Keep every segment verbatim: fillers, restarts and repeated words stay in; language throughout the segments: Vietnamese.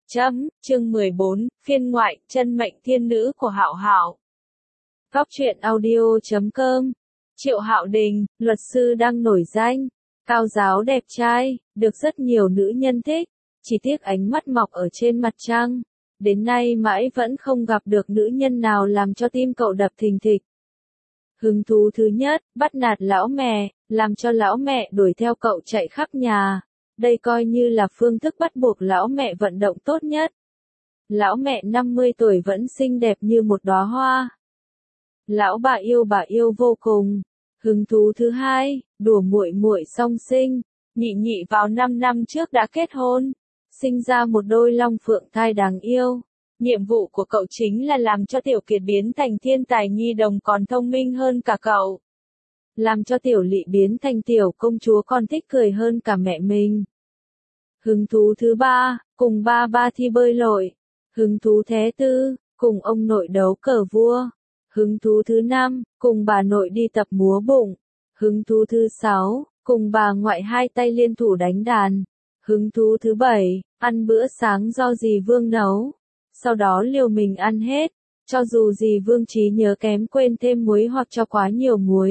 Chấm, chương mười bốn, phiên ngoại, chân mệnh thiên nữ của Hạo Hạo. Góc truyện audio chấm com. Triệu Hạo Đình, luật sư đang nổi danh, cao giáo đẹp trai, được rất nhiều nữ nhân thích, chỉ tiếc ánh mắt mọc ở trên mặt trăng. Đến nay mãi vẫn không gặp được nữ nhân nào làm cho tim cậu đập thình thịch. Hứng thú thứ nhất, bắt nạt lão mẹ, làm cho lão mẹ đuổi theo cậu chạy khắp nhà. Đây coi như là phương thức bắt buộc lão mẹ vận động tốt nhất. Lão mẹ năm mươi tuổi vẫn xinh đẹp như một đóa hoa. Lão bà yêu bà yêu vô cùng. Hứng thú thứ hai, đùa muội muội song sinh. Nhị nhị vào năm năm trước đã kết hôn, sinh ra một đôi long phượng thai đáng yêu. Nhiệm vụ của cậu chính là làm cho Tiểu Kiệt biến thành thiên tài nhi đồng còn thông minh hơn cả cậu. Làm cho Tiểu Lị biến thành tiểu công chúa còn thích cười hơn cả mẹ mình. Hứng thú thứ ba, cùng ba ba thi bơi lội. Hứng thú thứ tư, cùng ông nội đấu cờ vua. Hứng thú thứ năm, cùng bà nội đi tập múa bụng. Hứng thú thứ sáu, cùng bà ngoại hai tay liên thủ đánh đàn. Hứng thú thứ bảy, ăn bữa sáng do dì Vương nấu. Sau đó liều mình ăn hết, cho dù dì Vương trí nhớ kém quên thêm muối hoặc cho quá nhiều muối.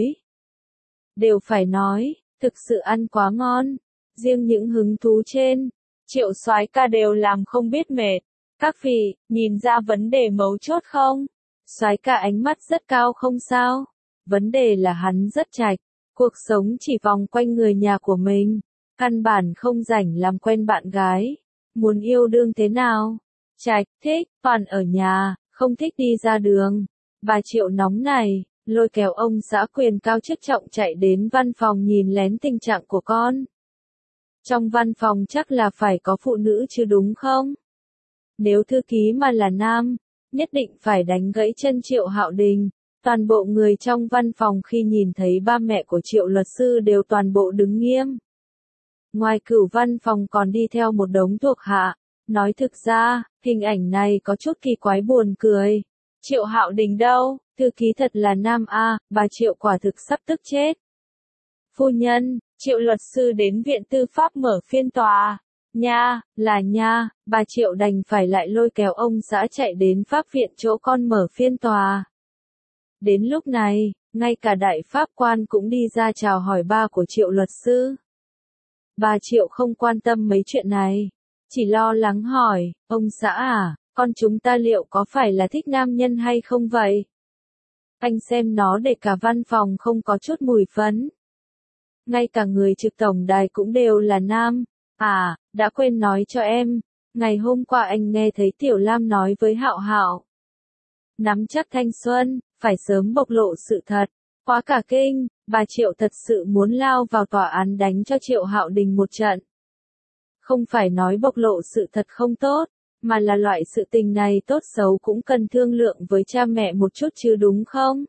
Đều phải nói, thực sự ăn quá ngon. Riêng những hứng thú trên, Triệu soái ca đều làm không biết mệt. Các vị, nhìn ra vấn đề mấu chốt không? Soái ca ánh mắt rất cao không sao. Vấn đề là hắn rất trạch, cuộc sống chỉ vòng quanh người nhà của mình, căn bản không rảnh làm quen bạn gái. Muốn yêu đương thế nào? Trạch, thích, toàn ở nhà, không thích đi ra đường. Bà Triệu nóng này, lôi kéo ông xã quyền cao chức trọng chạy đến văn phòng nhìn lén tình trạng của con. Trong văn phòng chắc là phải có phụ nữ chứ đúng không? Nếu thư ký mà là nam, nhất định phải đánh gãy chân Triệu Hạo Đình. Toàn bộ người trong văn phòng khi nhìn thấy ba mẹ của Triệu luật sư đều toàn bộ đứng nghiêm. Ngoài cửu văn phòng còn đi theo một đống thuộc hạ. Nói thực ra, hình ảnh này có chút kỳ quái buồn cười. Triệu Hạo Đình đâu? Thư ký thật là nam a, bà Triệu quả thực sắp tức chết. Phu nhân, Triệu luật sư đến viện tư pháp mở phiên tòa. Nha, là nha, bà Triệu đành phải lại lôi kéo ông xã chạy đến pháp viện chỗ con mở phiên tòa. Đến lúc này, ngay cả đại pháp quan cũng đi ra chào hỏi ba của Triệu luật sư. Bà Triệu không quan tâm mấy chuyện này, chỉ lo lắng hỏi, ông xã à, con chúng ta liệu có phải là thích nam nhân hay không vậy? Anh xem nó để cả văn phòng không có chút mùi phấn. Ngay cả người trực tổng đài cũng đều là nam. À, đã quên nói cho em, ngày hôm qua anh nghe thấy Tiểu Lam nói với Hạo Hạo. Nắm chắc thanh xuân, phải sớm bộc lộ sự thật. Quá cả kinh, bà Triệu thật sự muốn lao vào tòa án đánh cho Triệu Hạo Đình một trận. Không phải nói bộc lộ sự thật không tốt, mà là loại sự tình này tốt xấu cũng cần thương lượng với cha mẹ một chút chứ đúng không?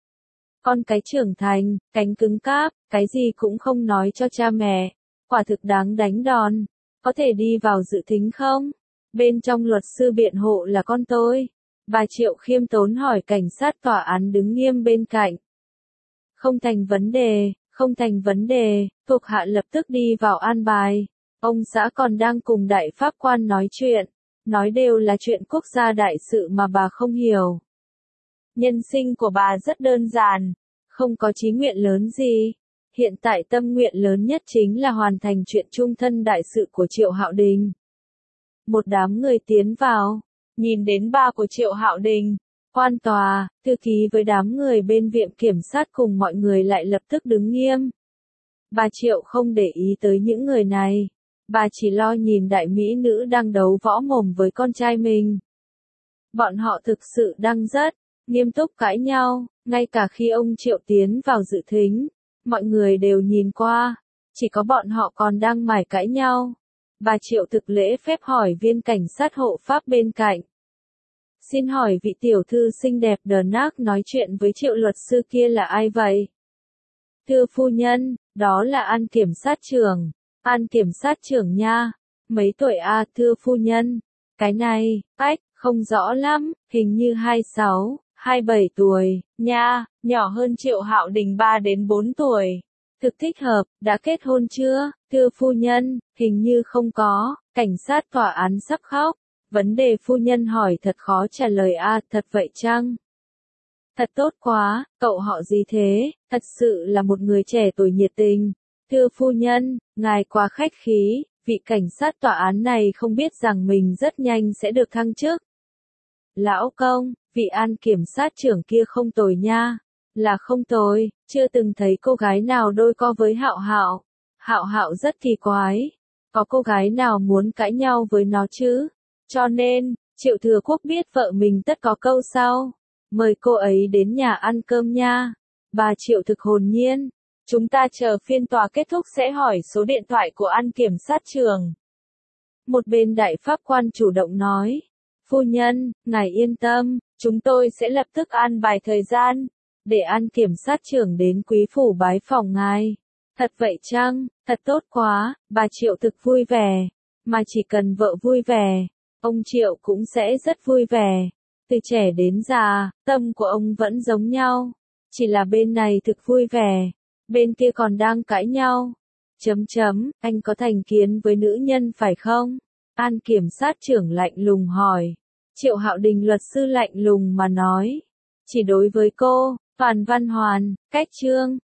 Con cái trưởng thành, cánh cứng cáp, cái gì cũng không nói cho cha mẹ, quả thực đáng đánh đòn. Có thể đi vào dự thính không? Bên trong luật sư biện hộ là con tôi. Bà Triệu khiêm tốn hỏi cảnh sát tòa án đứng nghiêm bên cạnh. Không thành vấn đề, không thành vấn đề, thuộc hạ lập tức đi vào an bài. Ông xã còn đang cùng đại pháp quan nói chuyện, nói đều là chuyện quốc gia đại sự mà bà không hiểu. Nhân sinh của bà rất đơn giản, không có chí nguyện lớn gì. Hiện tại tâm nguyện lớn nhất chính là hoàn thành chuyện chung thân đại sự của Triệu Hạo Đình. Một đám người tiến vào, nhìn đến ba của Triệu Hạo Đình, quan tòa, thư ký với đám người bên viện kiểm sát cùng mọi người lại lập tức đứng nghiêm. Bà Triệu không để ý tới những người này. Bà chỉ lo nhìn đại mỹ nữ đang đấu võ mồm với con trai mình. Bọn họ thực sự đang rất nghiêm túc cãi nhau, ngay cả khi ông Triệu tiến vào dự thính, mọi người đều nhìn qua, chỉ có bọn họ còn đang mải cãi nhau. Bà Triệu thực lễ phép hỏi viên cảnh sát hộ pháp bên cạnh. Xin hỏi vị tiểu thư xinh đẹp đờ nác nói chuyện với Triệu luật sư kia là ai vậy? Thưa phu nhân, đó là An kiểm sát trưởng. An kiểm sát trưởng nha. Mấy tuổi a thưa phu nhân? Cái này, ách, không rõ lắm, hình như hai mươi sáu, hai mươi bảy tuổi, nha, nhỏ hơn Triệu Hạo Đình ba đến bốn tuổi. Thực thích hợp, đã kết hôn chưa? Thưa phu nhân, hình như không có. Cảnh sát tòa án sắp khóc. Vấn đề phu nhân hỏi thật khó trả lời a, à, thật vậy chăng? Thật tốt quá, cậu họ gì thế, thật sự là một người trẻ tuổi nhiệt tình. Thưa phu nhân, ngài quá khách khí, vị cảnh sát tòa án này không biết rằng mình rất nhanh sẽ được thăng chức. Lão công, vị an kiểm sát trưởng kia không tồi nha. Là không tồi, chưa từng thấy cô gái nào đôi co với Hạo Hạo. Hạo Hạo rất kỳ quái. Có cô gái nào muốn cãi nhau với nó chứ? Cho nên, Triệu Thừa Quốc biết vợ mình tất có câu sau. Mời cô ấy đến nhà ăn cơm nha. Bà Triệu thực hồn nhiên. Chúng ta chờ phiên tòa kết thúc sẽ hỏi số điện thoại của an kiểm sát trưởng. Một bên đại pháp quan chủ động nói. Phu nhân, ngài yên tâm, chúng tôi sẽ lập tức an bài thời gian, để an kiểm sát trưởng đến quý phủ bái phỏng ngài. Thật vậy chăng, thật tốt quá, bà Triệu thực vui vẻ. Mà chỉ cần vợ vui vẻ, ông Triệu cũng sẽ rất vui vẻ. Từ trẻ đến già, tâm của ông vẫn giống nhau. Chỉ là bên này thực vui vẻ, bên kia còn đang cãi nhau. Chấm chấm, anh có thành kiến với nữ nhân phải không? An kiểm sát trưởng lạnh lùng hỏi. Triệu Hạo Đình luật sư lạnh lùng mà nói. Chỉ đối với cô, Toàn Văn Hoàn, Cách Trương,